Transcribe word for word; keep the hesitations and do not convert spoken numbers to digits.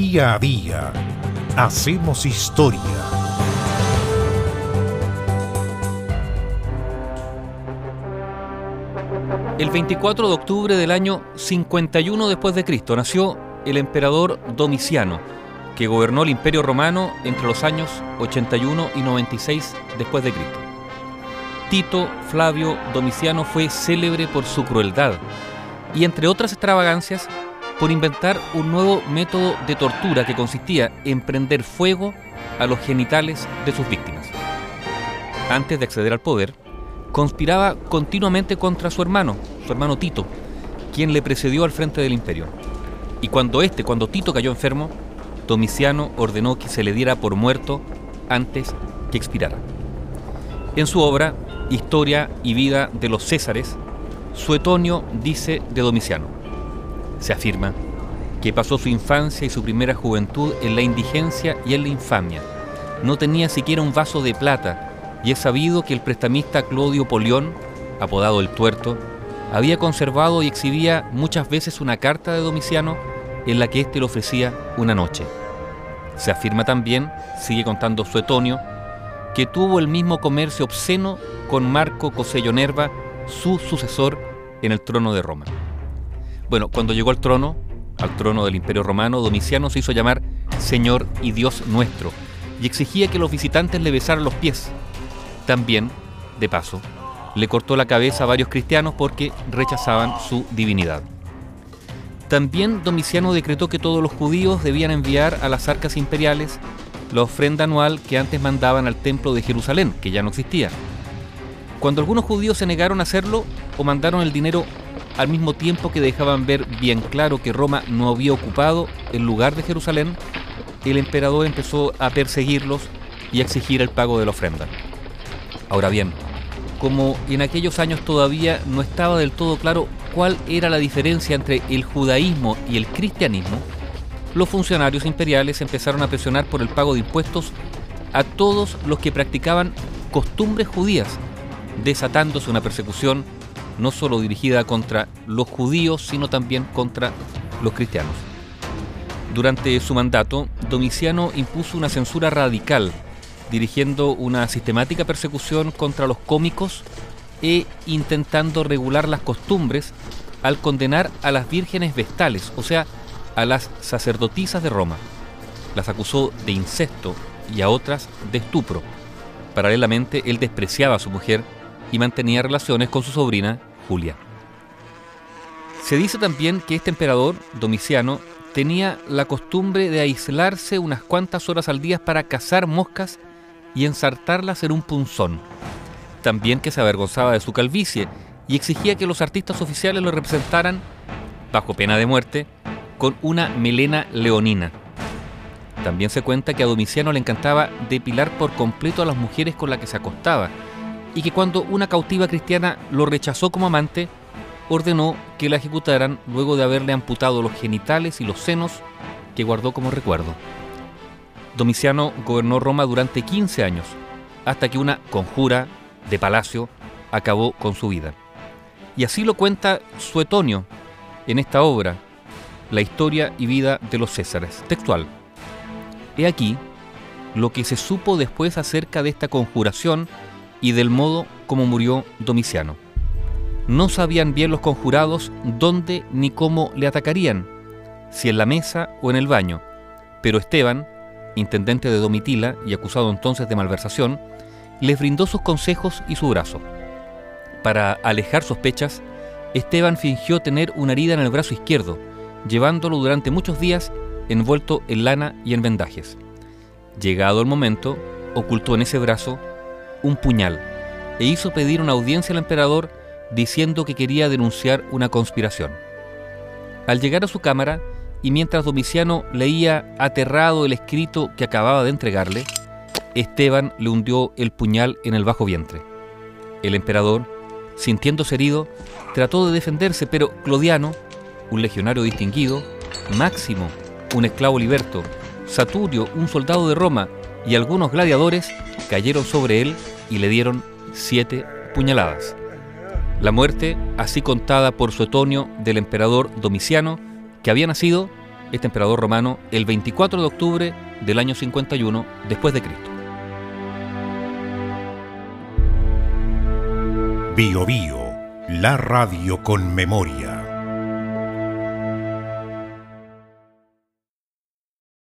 Día a día hacemos historia. El veinticuatro de octubre del año cincuenta y uno después de Cristo nació el emperador Domiciano, que gobernó el Imperio Romano entre los años ochenta y uno y noventa y seis después de Cristo. Tito Flavio Domiciano fue célebre por su crueldad y, entre otras extravagancias, por inventar un nuevo método de tortura que consistía en prender fuego a los genitales de sus víctimas. Antes de acceder al poder, conspiraba continuamente contra su hermano, su hermano Tito, quien le precedió al frente del imperio. Y cuando este, cuando Tito cayó enfermo, Domiciano ordenó que se le diera por muerto antes que expirara. En su obra, Historia y vida de los Césares, Suetonio dice de Domiciano: se afirma que pasó su infancia y su primera juventud en la indigencia y en la infamia. No tenía siquiera un vaso de plata, y es sabido que el prestamista Clodio Polión, apodado el Tuerto, había conservado y exhibía muchas veces una carta de Domiciano en la que éste le ofrecía una noche. Se afirma también, sigue contando Suetonio, que tuvo el mismo comercio obsceno con Marco Cosello Nerva, su sucesor en el trono de Roma. Bueno, cuando llegó al trono, al trono del Imperio Romano, Domiciano se hizo llamar Señor y Dios nuestro y exigía que los visitantes le besaran los pies. También, de paso, le cortó la cabeza a varios cristianos porque rechazaban su divinidad. También Domiciano decretó que todos los judíos debían enviar a las arcas imperiales la ofrenda anual que antes mandaban al templo de Jerusalén, que ya no existía. Cuando algunos judíos se negaron a hacerlo o mandaron el dinero al mismo tiempo que dejaban ver bien claro que Roma no había ocupado el lugar de Jerusalén, el emperador empezó a perseguirlos y a exigir el pago de la ofrenda. Ahora bien, como en aquellos años todavía no estaba del todo claro cuál era la diferencia entre el judaísmo y el cristianismo, los funcionarios imperiales empezaron a presionar por el pago de impuestos a todos los que practicaban costumbres judías, desatándose una persecución no solo dirigida contra los judíos, sino también contra los cristianos. Durante su mandato, Domiciano impuso una censura radical, dirigiendo una sistemática persecución contra los cómicos e intentando regular las costumbres al condenar a las vírgenes vestales, o sea, a las sacerdotisas de Roma. Las acusó de incesto y a otras de estupro. Paralelamente, él despreciaba a su mujer y mantenía relaciones con su sobrina, Julia. Se dice también que este emperador, Domiciano, tenía la costumbre de aislarse unas cuantas horas al día para cazar moscas y ensartarlas en un punzón. También que se avergonzaba de su calvicie y exigía que los artistas oficiales lo representaran, bajo pena de muerte, con una melena leonina. También se cuenta que a Domiciano le encantaba depilar por completo a las mujeres con las que se acostaba, y que cuando una cautiva cristiana lo rechazó como amante, ordenó que la ejecutaran luego de haberle amputado los genitales y los senos que guardó como recuerdo. Domiciano gobernó Roma durante quince años, hasta que una conjura de palacio acabó con su vida. Y así lo cuenta Suetonio en esta obra, La historia y vida de los Césares, textual. He aquí lo que se supo después acerca de esta conjuración y del modo como murió Domiciano. No sabían bien los conjurados dónde ni cómo le atacarían, si en la mesa o en el baño, pero Esteban, intendente de Domitila y acusado entonces de malversación, les brindó sus consejos y su brazo. Para alejar sospechas, Esteban fingió tener una herida en el brazo izquierdo, llevándolo durante muchos días envuelto en lana y en vendajes. Llegado el momento, ocultó en ese brazo un puñal e hizo pedir una audiencia al emperador diciendo que quería denunciar una conspiración. Al llegar a su cámara, y mientras Domiciano leía aterrado el escrito que acababa de entregarle, Esteban le hundió el puñal en el bajo vientre. El emperador, sintiéndose herido, trató de defenderse, pero Clodiano, un legionario distinguido, Máximo, un esclavo liberto, Saturio, un soldado de Roma, y algunos gladiadores cayeron sobre él y le dieron siete puñaladas. La muerte, así contada por Suetonio, del emperador Domiciano, que había nacido este emperador romano, el veinticuatro de octubre del año cincuenta y uno después de Cristo. Bio Bio, la radio con memoria.